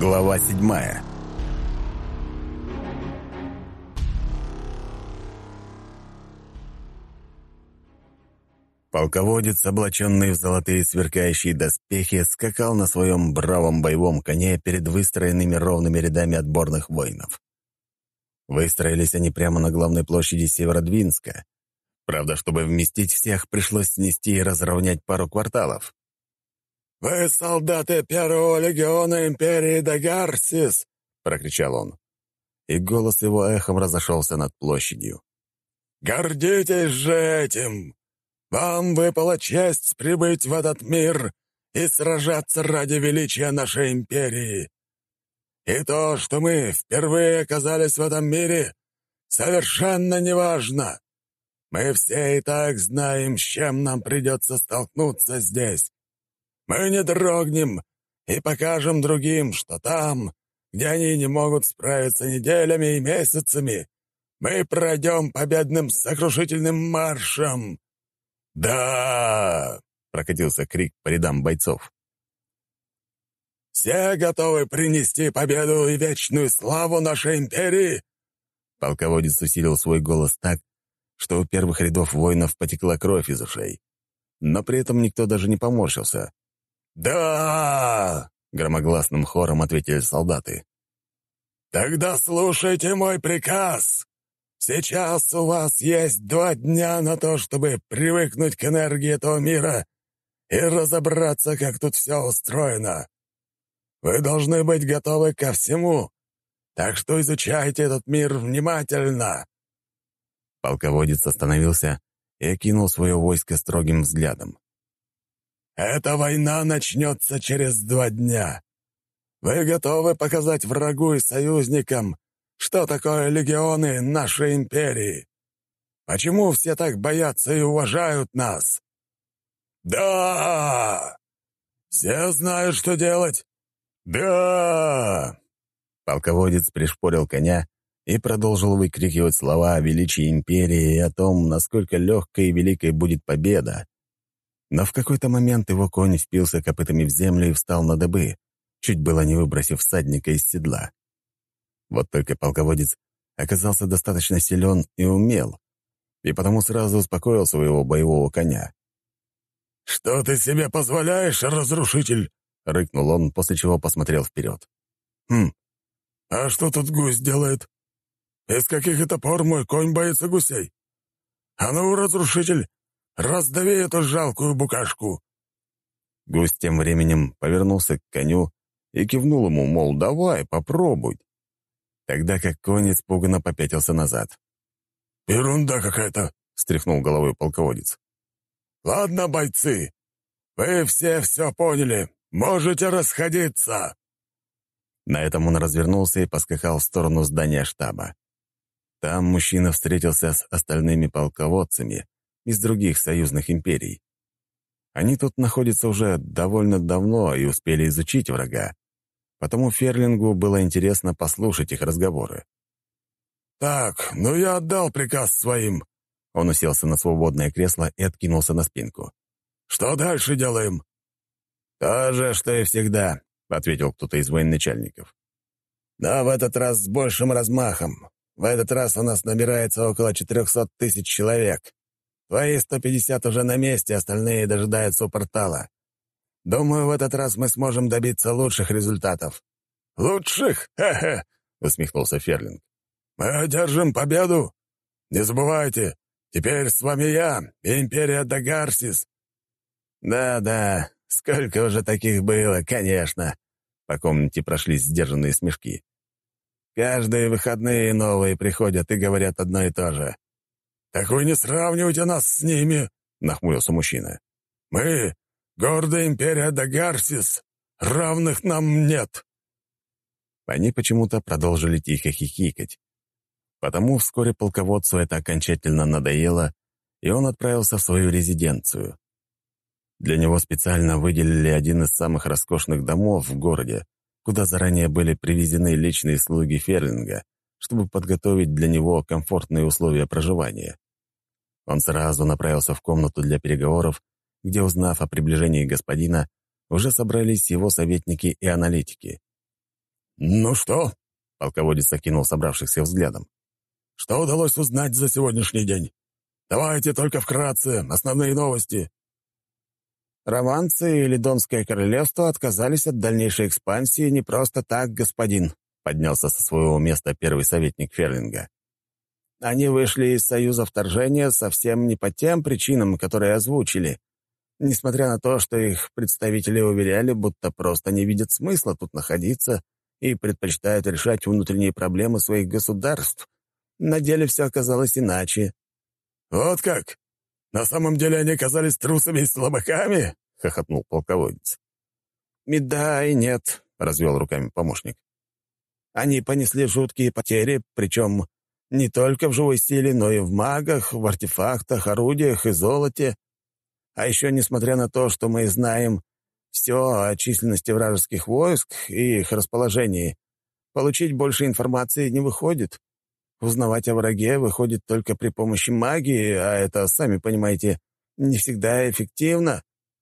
Глава 7. Полководец, облаченный в золотые сверкающие доспехи, скакал на своем бравом боевом коне перед выстроенными ровными рядами отборных воинов. Выстроились они прямо на главной площади Северодвинска. Правда, чтобы вместить всех, пришлось снести и разровнять пару кварталов. «Вы солдаты Первого легиона Империи Дагарсис!» — прокричал он. И голос его эхом разошелся над площадью. «Гордитесь же этим! Вам выпала честь прибыть в этот мир и сражаться ради величия нашей империи. И то, что мы впервые оказались в этом мире, совершенно неважно. Мы все и так знаем, с чем нам придется столкнуться здесь. Мы не дрогнем и покажем другим, что там, где они не могут справиться неделями и месяцами, мы пройдем победным сокрушительным маршем. «Да!» — прокатился крик по рядам бойцов. «Все готовы принести победу и вечную славу нашей империи?» Полководец усилил свой голос так, что у первых рядов воинов потекла кровь из ушей. Но при этом никто даже не поморщился. «Да!» — громогласным хором ответили солдаты. «Тогда слушайте мой приказ. Сейчас у вас есть 2 дня на то, чтобы привыкнуть к энергии этого мира и разобраться, как тут все устроено. Вы должны быть готовы ко всему, так что изучайте этот мир внимательно». Полководец остановился и окинул свое войско строгим взглядом. «Эта война начнется через 2 дня. Вы готовы показать врагу и союзникам, что такое легионы нашей империи? Почему все так боятся и уважают нас? Да! Все знают, что делать? Да!» Полководец пришпорил коня и продолжил выкрикивать слова о величии империи и о том, насколько легкой и великой будет победа. Но в какой-то момент его конь впился копытами в землю и встал на дыбы, чуть было не выбросив всадника из седла. Вот только полководец оказался достаточно силен и умел, и потому сразу успокоил своего боевого коня. «Что ты себе позволяешь, разрушитель?» — рыкнул он, после чего посмотрел вперед. А что тут гусь делает? Из каких это пор мой конь боится гусей? А ну, разрушитель, раздави эту жалкую букашку!» Гусь тем временем повернулся к коню и кивнул ему, мол, давай, попробуй. Тогда как конь испуганно попятился назад. «Ерунда какая-то!» — встряхнул головой полководец. «Ладно, бойцы, вы все поняли, можете расходиться!» На этом он развернулся и поскакал в сторону здания штаба. Там мужчина встретился с остальными полководцами из других союзных империй. Они тут находятся уже довольно давно и успели изучить врага, потому Ферлингу было интересно послушать их разговоры. «Так, ну я отдал приказ своим». Он уселся на свободное кресло и откинулся на спинку. «Что дальше делаем?» «То же, что и всегда», — ответил кто-то из военачальников. «Но в этот раз с большим размахом. В этот раз у нас набирается около 400 тысяч человек. Твои 150 уже на месте, остальные дожидаются у портала. Думаю, в этот раз мы сможем добиться лучших результатов». «Лучших? Хе-хе!» — усмехнулся Ферлинг. «Мы одержим победу. Не забывайте, теперь с вами я и Империя Дагарсис». «Да-да, сколько уже таких было, конечно». По комнате прошлись сдержанные смешки. «Каждые выходные новые приходят и говорят одно и то же». «Так вы не сравнивайте нас с ними», — нахмурился мужчина. «Мы — гордая Империя Дагарсис. Равных нам нет». Они почему-то продолжили тихо хихикать. Потому вскоре полководцу это окончательно надоело, и он отправился в свою резиденцию. Для него специально выделили один из самых роскошных домов в городе, куда заранее были привезены личные слуги Ферлинга, чтобы подготовить для него комфортные условия проживания. Он сразу направился в комнату для переговоров, где, узнав о приближении господина, уже собрались его советники и аналитики. «Ну что?» — полководец окинул собравшихся взглядом. «Что удалось узнать за сегодняшний день? Давайте только вкратце, основные новости». «Романцы и Лидонское королевство отказались от дальнейшей экспансии не просто так, господин», — поднялся со своего места первый советник Ферлинга. «Они вышли из союза вторжения совсем не по тем причинам, которые озвучили, несмотря на то, что их представители уверяли, будто просто не видят смысла тут находиться и предпочитают решать внутренние проблемы своих государств. На деле все оказалось иначе». «Вот как? На самом деле они оказались трусами и слабаками?» — хохотнул полководец. «И да, и нет», — развел руками помощник. «Они понесли жуткие потери, причем не только в живой силе, но и в магах, в артефактах, орудиях и золоте. А еще, несмотря на то, что мы знаем все о численности вражеских войск и их расположении, получить больше информации не выходит. Узнавать о враге выходит только при помощи магии, а это, сами понимаете, не всегда эффективно».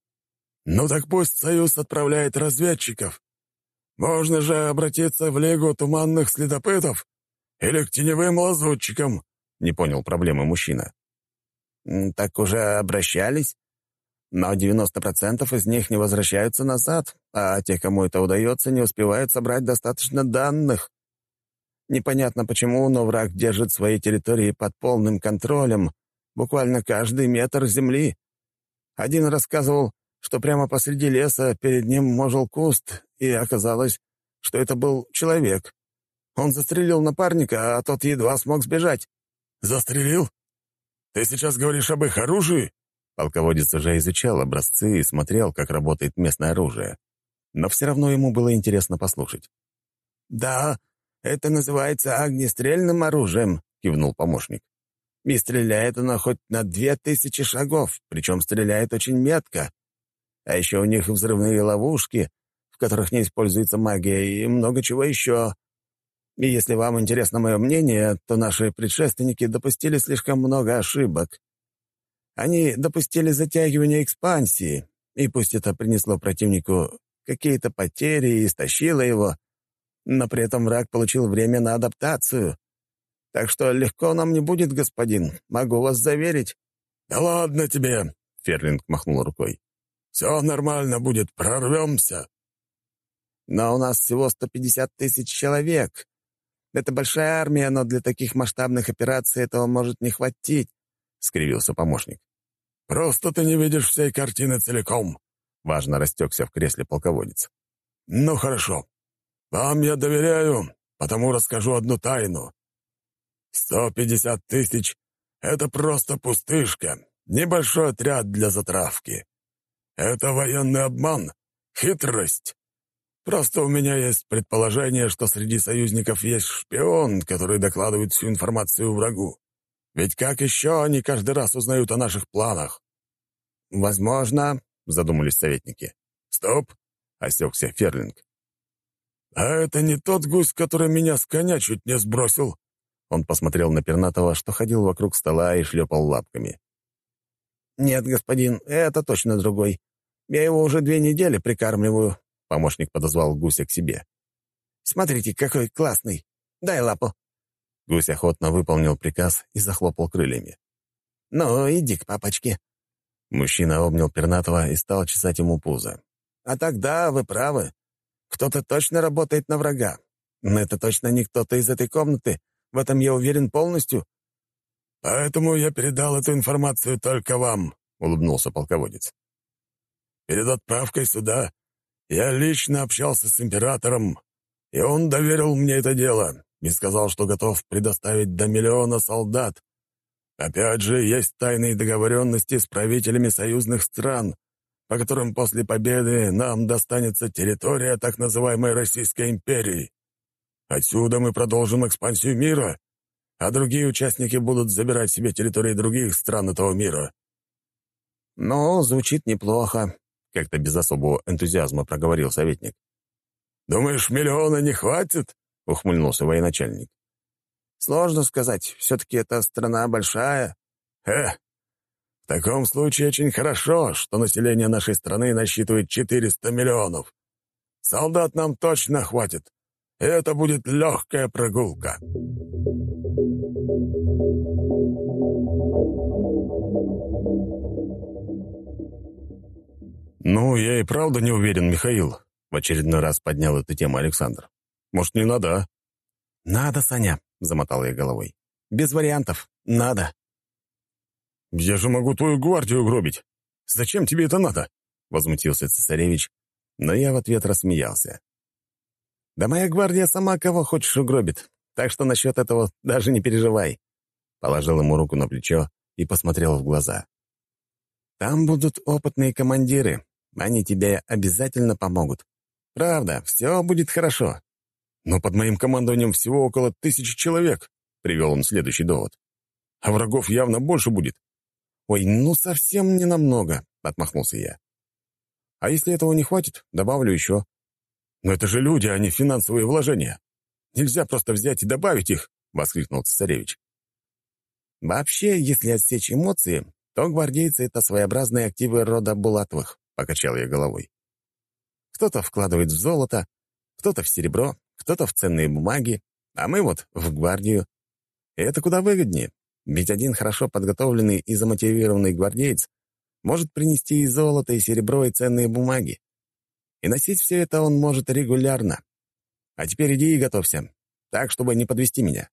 «Ну так пусть Союз отправляет разведчиков. Можно же обратиться в Лигу туманных следопытов или к теневым лазутчикам», — не понял проблемы мужчина. «Так уже обращались, но 90% из них не возвращаются назад, а те, кому это удается, не успевают собрать достаточно данных. Непонятно почему, но враг держит свои территории под полным контролем, буквально каждый метр земли. Один рассказывал, что прямо посреди леса перед ним можил куст, и оказалось, что это был человек. Он застрелил напарника, а тот едва смог сбежать». «Застрелил? Ты сейчас говоришь об их оружии?» Полководец уже изучал образцы и смотрел, как работает местное оружие. Но все равно ему было интересно послушать. «Да, это называется огнестрельным оружием», — кивнул помощник. «И стреляет оно хоть на 2000 шагов, причем стреляет очень метко. А еще у них взрывные ловушки, в которых не используется магия, и много чего еще. И если вам интересно мое мнение, то наши предшественники допустили слишком много ошибок. Они допустили затягивание экспансии, и пусть это принесло противнику какие-то потери и истощило его, но при этом враг получил время на адаптацию. Так что легко нам не будет, господин, могу вас заверить». «Да ладно тебе», — Ферлинг махнул рукой. «Все нормально будет, прорвемся». «Но у нас всего 150 тысяч человек. Это большая армия, но для таких масштабных операций этого может не хватить», — скривился помощник. «Просто ты не видишь всей картины целиком», — важно растекся в кресле полководец. «Ну хорошо. Вам я доверяю, потому расскажу одну тайну. 150 тысяч — это просто пустышка, небольшой отряд для затравки. Это военный обман, хитрость. Просто у меня есть предположение, что среди союзников есть шпион, который докладывает всю информацию врагу. Ведь как еще они каждый раз узнают о наших планах?» «Возможно», — задумались советники. «Стоп!» — Осекся Ферлинг. «А это не тот гусь, который меня с коня чуть не сбросил?» Он посмотрел на Пернатого, что ходил вокруг стола и шлепал лапками. «Нет, господин, это точно другой. Я его уже 2 недели прикармливаю». Помощник подозвал гуся к себе. «Смотрите, какой классный. Дай лапу». Гусь охотно выполнил приказ и захлопал крыльями. «Ну, иди к папочке». Мужчина обнял Пернатого и стал чесать ему пузо. «А тогда вы правы. Кто-то точно работает на врага. Но это точно не кто-то из этой комнаты. В этом я уверен полностью». «Поэтому я передал эту информацию только вам», — улыбнулся полководец. «Перед отправкой сюда я лично общался с императором, и он доверил мне это дело и сказал, что готов предоставить до 1 миллиона солдат. Опять же, есть тайные договоренности с правителями союзных стран, по которым после победы нам достанется территория так называемой Российской империи. Отсюда мы продолжим экспансию мира, а другие участники будут забирать себе территории других стран этого мира». «Ну, звучит неплохо», — как-то без особого энтузиазма проговорил советник. «Думаешь, 1 миллиона не хватит?» — ухмыльнулся военачальник. «Сложно сказать. Все-таки эта страна большая». В таком случае очень хорошо, что население нашей страны насчитывает 400 миллионов. Солдат нам точно хватит. Это будет легкая прогулка». «Ну, я и правда не уверен, Михаил», — в очередной раз поднял эту тему Александр. «Может, не надо, а?» «Надо, Саня», — замотал я головой. «Без вариантов. Надо». «Я же могу твою гвардию гробить. Зачем тебе это надо?» — возмутился цесаревич, но я в ответ рассмеялся. «Да моя гвардия сама кого хочешь угробит, так что насчет этого даже не переживай». Положил ему руку на плечо и посмотрел в глаза. «Там будут опытные командиры. Они тебе обязательно помогут. Правда, все будет хорошо». «Но под моим командованием всего около 1000 человек», — привел он следующий довод. «А врагов явно больше будет». «Ой, ну совсем не намного», — отмахнулся я. «А если этого не хватит, добавлю еще». «Но это же люди, а не финансовые вложения. Нельзя просто взять и добавить их», — воскликнул цесаревич. «Вообще, если отсечь эмоции, то гвардейцы — это своеобразные активы рода Булатовых», — покачал я головой. «Кто-то вкладывает в золото, кто-то в серебро, кто-то в ценные бумаги, а мы вот в гвардию. И это куда выгоднее, ведь один хорошо подготовленный и замотивированный гвардеец может принести и золото, и серебро, и ценные бумаги. И носить все это он может регулярно. А теперь иди и готовься, так, чтобы не подвести меня».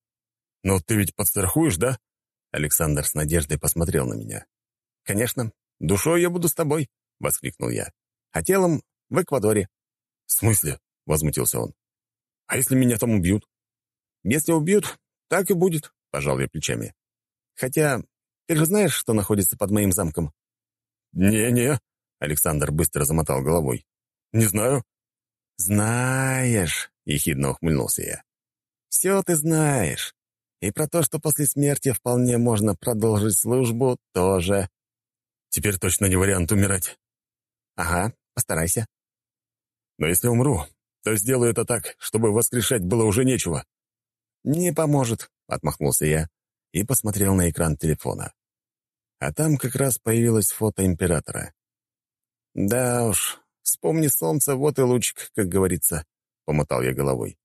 «Но ты ведь подстрахуешь, да?» Александр с надеждой посмотрел на меня. «Конечно, душой я буду с тобой», — воскликнул я. «А телом в Эквадоре». «В смысле?» — возмутился он. «А если меня там убьют?» «Если убьют, так и будет», — пожал я плечами. «Хотя, ты же знаешь, что находится под моим замком?» «Не-не», — Александр быстро замотал головой. «Не знаю». «Знаешь», — ехидно ухмыльнулся я. «Все ты знаешь. И про то, что после смерти вполне можно продолжить службу, тоже». «Теперь точно не вариант умирать». «Ага, постарайся». «Но если умру, то сделаю это так, чтобы воскрешать было уже нечего». «Не поможет», — отмахнулся я и посмотрел на экран телефона. А там как раз появилось фото императора. «Да уж, вспомни солнце, вот и лучик, как говорится», — помотал я головой.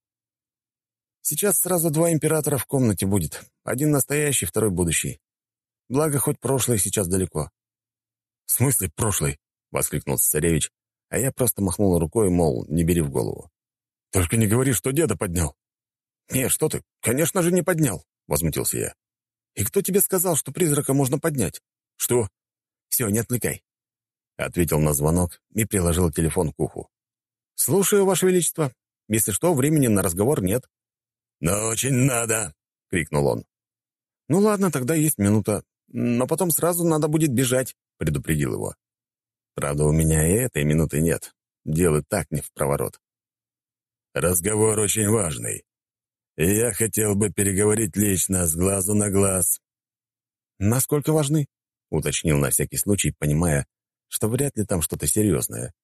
«Сейчас сразу 2 императора в комнате будет. Один настоящий, второй будущий. Благо, хоть прошлый сейчас далеко». «В смысле прошлый?» — воскликнул цесаревич, а я просто махнул рукой, мол, не бери в голову. «Только не говори, что деда поднял». «Не, что ты, конечно же, не поднял», — возмутился я. «И кто тебе сказал, что призрака можно поднять?» «Что?» «Все, не отвлекай», — ответил на звонок и приложил телефон к уху. «Слушаю, Ваше Величество. Если что, времени на разговор нет». «Но очень надо!» — крикнул он. «Ну ладно, тогда есть минута. Но потом сразу надо будет бежать», — предупредил его. Правда, у меня и этой минуты нет. Дело так не впроворот. «Разговор очень важный. И я хотел бы переговорить лично, с глазу на глаз». «Насколько важны?» — уточнил на всякий случай, понимая, что вряд ли там что-то серьезное.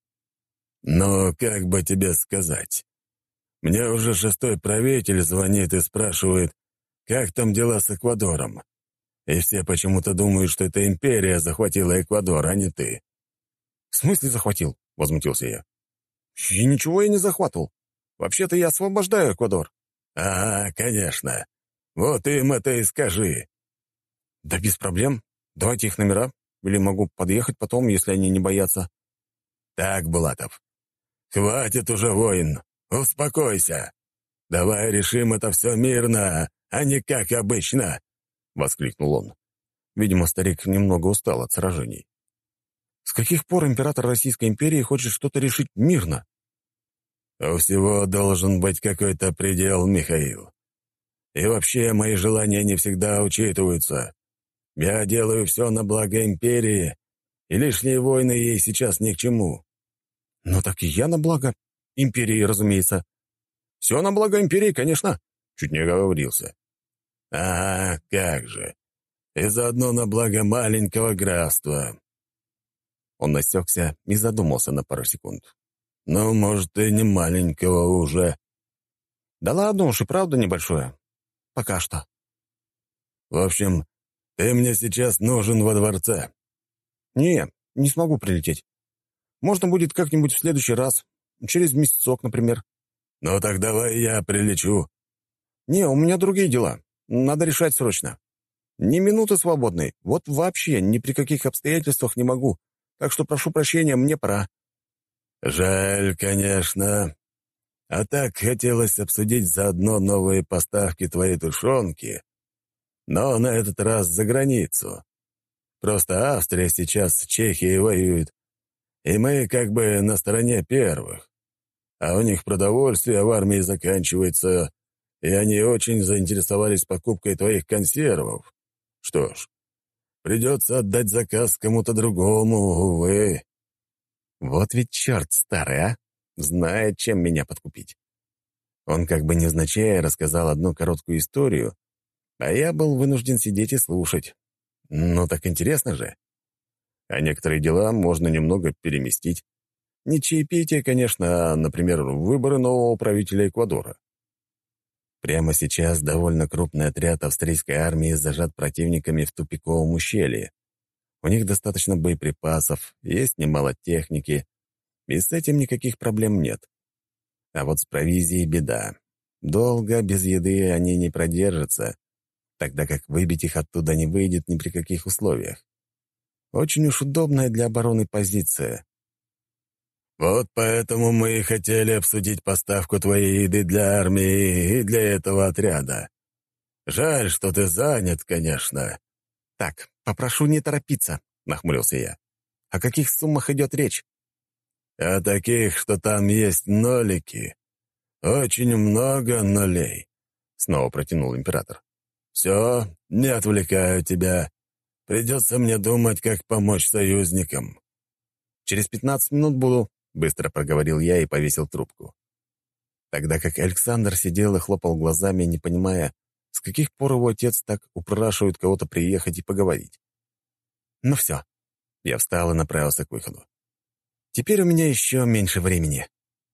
«Но как бы тебе сказать? Мне уже 6-й правитель звонит и спрашивает, как там дела с Эквадором. И все почему-то думают, что эта империя захватила Эквадор, а не ты». «В смысле захватил?» — возмутился я. «И ничего я не захватывал. Вообще-то я освобождаю Эквадор». «А, конечно. Вот им это и скажи». «Да без проблем. Давайте их номера. Или могу подъехать потом, если они не боятся». «Так, Булатов, хватит уже войн. Успокойся. Давай решим это все мирно, а не как обычно», — воскликнул он. Видимо, старик немного устал от сражений. «С каких пор император Российской империи хочет что-то решить мирно?» «У всего должен быть какой-то предел, Михаил. И вообще, мои желания не всегда учитываются. Я делаю все на благо империи, и лишние войны ей сейчас ни к чему». «Ну так и я на благо империи, разумеется». «Все на благо империи, конечно», — чуть не оговорился. «А, как же. И заодно на благо маленького графства». Он осекся и задумался на пару секунд. «Ну, может, и не маленького уже». «Да ладно уж, и правда небольшое. Пока что». «В общем, ты мне сейчас нужен во дворце». Не смогу прилететь. Можно будет как-нибудь в следующий раз. Через месяцок, например». «Ну так давай я прилечу». «Не, у меня другие дела. Надо решать срочно. Ни минуты свободной. Вот вообще ни при каких обстоятельствах не могу. Так что прошу прощения, мне пора». «Жаль, конечно. А так хотелось обсудить заодно новые поставки твоей тушенки, но на этот раз за границу. Просто Австрия сейчас с Чехией воюет, и мы как бы на стороне первых. А у них продовольствие в армии заканчивается, и они очень заинтересовались покупкой твоих консервов. Что ж, придется отдать заказ кому-то другому, увы». Вот ведь черт старый, а! Знает, чем меня подкупить. Он как бы невзначай рассказал одну короткую историю, а я был вынужден сидеть и слушать. Ну так интересно же. А некоторые дела можно немного переместить. Не чаепитие, конечно, а, например, выборы нового правителя Эквадора. Прямо сейчас довольно крупный отряд австрийской армии зажат противниками в тупиковом ущелье. У них достаточно боеприпасов, есть немало техники, и с этим никаких проблем нет. А вот с провизией беда. Долго без еды они не продержатся, тогда как выбить их оттуда не выйдет ни при каких условиях. Очень уж удобная для обороны позиция. «Вот поэтому мы и хотели обсудить поставку твоей еды для армии и для этого отряда. Жаль, что ты занят, конечно». «Так, попрошу не торопиться», — нахмурился я. «О каких суммах идет речь?» «О таких, что там есть нолики. Очень много нулей», — снова протянул император. «Все, не отвлекаю тебя. Придется мне думать, как помочь союзникам». «Через 15 минут буду», — быстро проговорил я и повесил трубку. Тогда как Александр сидел и хлопал глазами, не понимая, с каких пор его отец так упрашивает кого-то приехать и поговорить. «Ну все». Я встал и направился к выходу. «Теперь у меня еще меньше времени».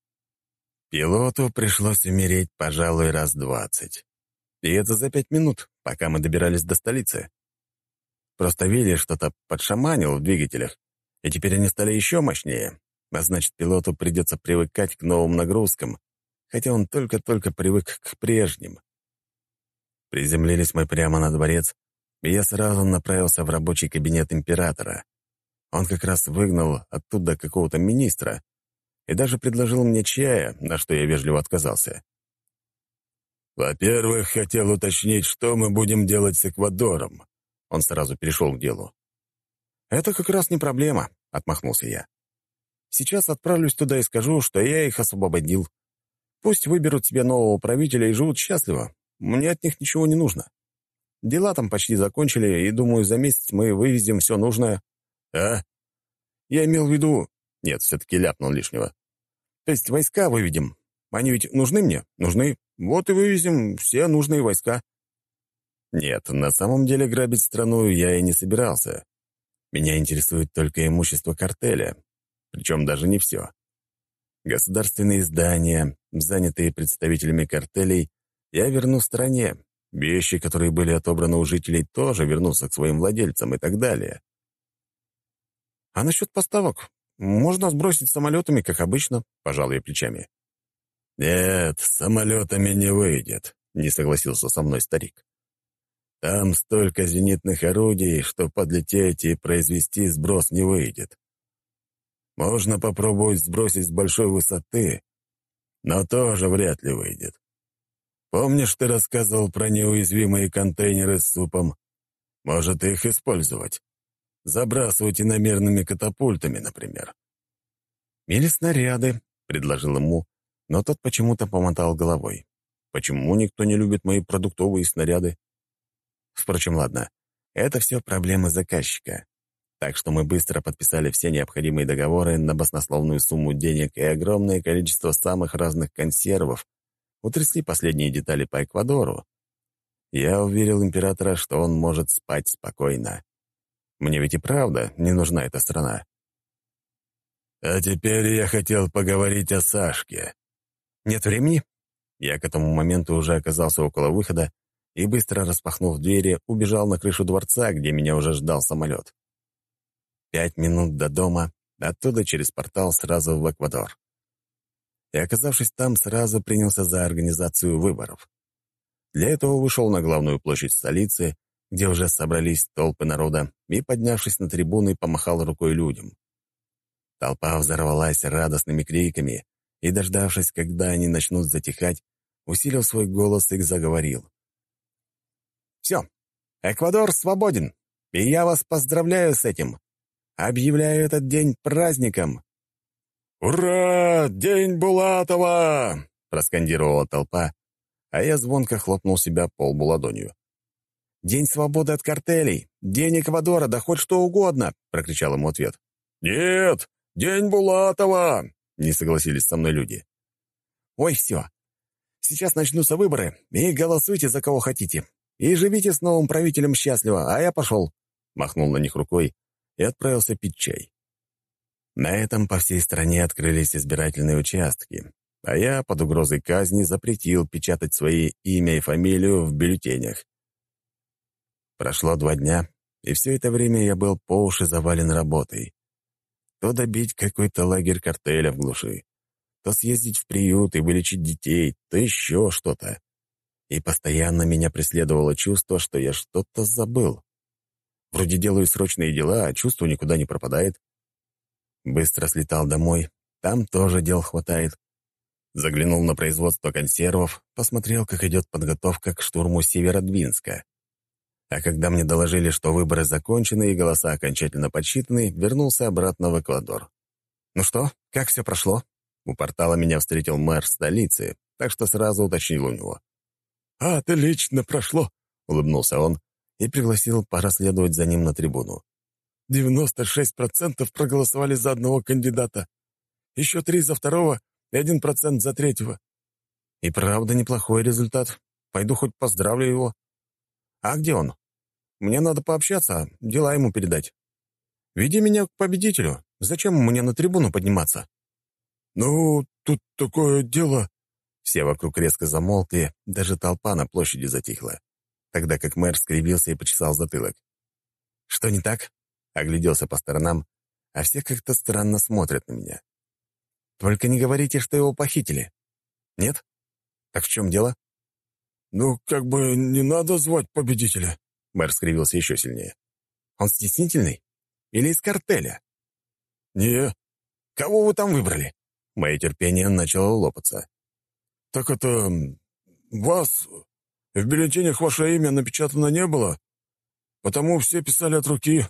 Пилоту пришлось умереть, пожалуй, раз 20. И это за 5 минут, пока мы добирались до столицы. Просто Вилли что-то подшаманил в двигателях, и теперь они стали еще мощнее, а значит, пилоту придется привыкать к новым нагрузкам, хотя он только-только привык к прежним. Приземлились мы прямо на дворец, и я сразу направился в рабочий кабинет императора. Он как раз выгнал оттуда какого-то министра и даже предложил мне чая, на что я вежливо отказался. «Во-первых, хотел уточнить, что мы будем делать с Эквадором». Он сразу перешел к делу. «Это как раз не проблема», — отмахнулся я. «Сейчас отправлюсь туда и скажу, что я их освободил. Пусть выберут себе нового правителя и живут счастливо. Мне от них ничего не нужно. Дела там почти закончили, и, думаю, за месяц мы вывезем все нужное». «А?» Я имел в виду... Нет, все-таки ляпнул лишнего. То есть войска выведем. Они ведь нужны мне? Нужны. Вот и вывезем все нужные войска. Нет, на самом деле грабить страну я и не собирался. Меня интересует только имущество картеля. Причем даже не все. Государственные здания, занятые представителями картелей, я верну стране. Вещи, которые были отобраны у жителей, тоже вернутся к своим владельцам и так далее. А насчет поставок? Можно сбросить самолетами, как обычно, пожал я плечами. «Нет, самолетами не выйдет», — не согласился со мной старик. «Там столько зенитных орудий, что подлететь и произвести сброс не выйдет. Можно попробовать сбросить с большой высоты, но тоже вряд ли выйдет. Помнишь, ты рассказывал про неуязвимые контейнеры с супом? Может, их использовать? Забрасывать иномерными катапультами, например». «Или снаряды», — предложил ему, но тот почему-то помотал головой. «Почему никто не любит мои продуктовые снаряды?» Впрочем, ладно, это все проблемы заказчика. Так что мы быстро подписали все необходимые договоры на баснословную сумму денег и огромное количество самых разных консервов, утрясли последние детали по Эквадору. Я уверил императора, что он может спать спокойно. Мне ведь и правда не нужна эта страна. «А теперь я хотел поговорить о Сашке». «Нет времени?» Я к этому моменту уже оказался около выхода и, быстро распахнув двери, убежал на крышу дворца, где меня уже ждал самолет. 5 минут до дома, оттуда через портал сразу в Эквадор. и, оказавшись там, сразу принялся за организацию выборов. Для этого вышел на главную площадь столицы, где уже собрались толпы народа, и, поднявшись на трибуны, помахал рукой людям. Толпа взорвалась радостными криками, и, дождавшись, когда они начнут затихать, усилил свой голос и заговорил. «Все, Эквадор свободен, и я вас поздравляю с этим. Объявляю этот день праздником». «Ура! День Булатова!» — проскандировала толпа, а я звонко хлопнул себя по лбу ладонью. «День свободы от картелей! День Эквадора, да хоть что угодно!» — прокричал ему ответ. «Нет! День Булатова!» — не согласились со мной люди. «Ой, все. Сейчас начнутся выборы, и голосуйте за кого хотите. И живите с новым правителем счастливо, а я пошел!» Махнул на них рукой и отправился пить чай. На этом по всей стране открылись избирательные участки, а я под угрозой казни запретил печатать свои имя и фамилию в бюллетенях. Прошло 2 дня, и все это время я был по уши завален работой. То добить какой-то лагерь картеля в глуши, то съездить в приют и вылечить детей, то еще что-то. И постоянно меня преследовало чувство, что я что-то забыл. Вроде делаю срочные дела, а чувство никуда не пропадает. Быстро слетал домой, там тоже дел хватает. Заглянул на производство консервов, посмотрел, как идет подготовка к штурму Северодвинска. А когда мне доложили, что выборы закончены и голоса окончательно подсчитаны, вернулся обратно в Эквадор. «Ну что, как все прошло?» У портала меня встретил мэр столицы, так что сразу уточнил у него. «Отлично прошло», — улыбнулся он и пригласил проследовать за ним на трибуну. 96% проголосовали за одного кандидата, еще 3% за второго и 1% за третьего. И правда неплохой результат. Пойду хоть поздравлю его. А где он? Мне надо пообщаться, дела ему передать. Веди меня к победителю. Зачем мне на трибуну подниматься? «Ну, тут такое дело...» Все вокруг резко замолкли, даже толпа на площади затихла, тогда как мэр скривился и почесал затылок. «Что не так?» Огляделся по сторонам, а все как-то странно смотрят на меня. «Только не говорите, что его похитили. Нет? Так в чем дело?» «Ну, как бы не надо звать победителя». Мэр скривился еще сильнее. «Он стеснительный? Или из картеля?» «Не, Кого вы там выбрали?» Мое терпение начало лопаться. так это... вас... В бюллетенях ваше имя напечатано не было, потому все писали от руки.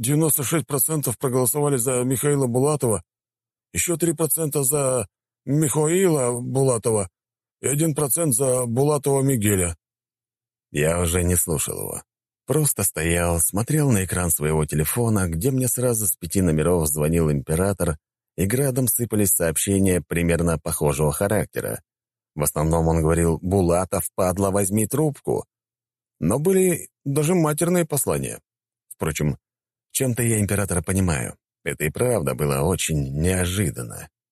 96% проголосовали за Михаила Булатова, еще 3% за Михаила Булатова и 1% за Булатова Мигеля». Я уже не слушал его. Просто стоял, смотрел на экран своего телефона, где мне сразу с 5 номеров звонил император, и градом сыпались сообщения примерно похожего характера. В основном он говорил: «Булатов, падла, возьми трубку». Но были даже матерные послания. Впрочем, чем-то я императора понимаю. Это и правда было очень неожиданно.